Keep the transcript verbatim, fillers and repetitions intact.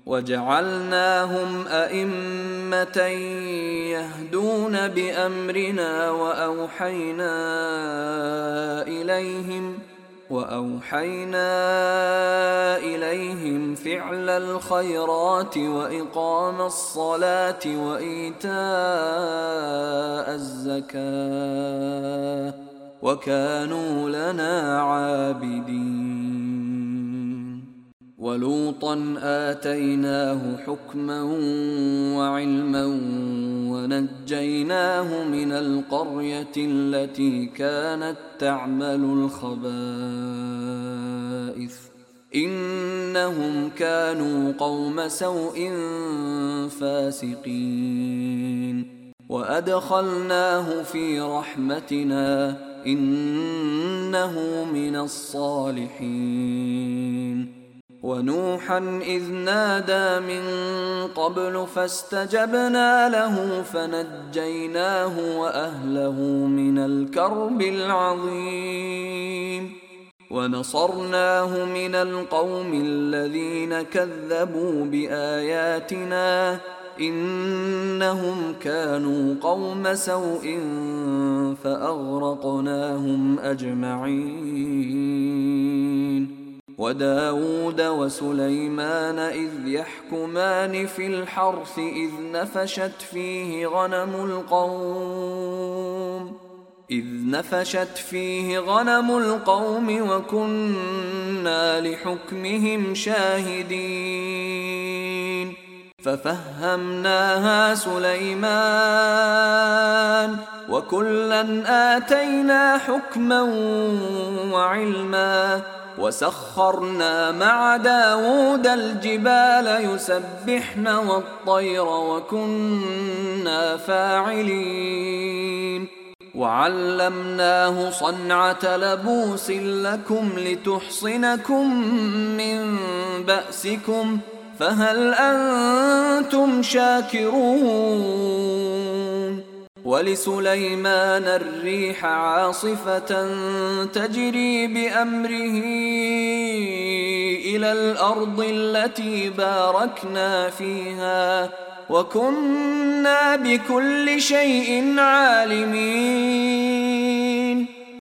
وجعلناهم أئمة يهدون بأمرنا وأوحينا إليهم وأوحينا إليهم فعل الخيرات وإقام الصلاة وإيتاء الزكاة وكانوا لنا عابدين. ولوطا آتيناه حكما وعلما ونجيناه من القرية التي كانت تعمل الخبائث إنهم كانوا قوم سوء فاسقين. وأدخلناه في رحمتنا إنه من الصالحين. ونوحا إذ نادى من قبل فاستجبنا له فنجيناه وأهله من الكرب العظيم ونصرناه من القوم الذين كذبوا بآياتنا إنهم كانوا قوم سوء فأغرقناهم أجمعين. وداود وسليمان إذ يحكمان في الحرث إذ نفشت فيه غنم القوم إذ نفشت فيه غنم القوم وكنا لحكمهم شاهدين. ففهمناها سليمان وكلا آتينا حكما وعلما وسخرنا مع داود الجبال يسبحن والطير وكنا فاعلين. وعلمناه صنعة لبوس لكم لتحصنكم من بأسكم فهل أنتم شاكرون. ولسليمان الريح عاصفة تجري بأمره إلى الأرض التي باركنا فيها وكنا بكل شيء عالمين.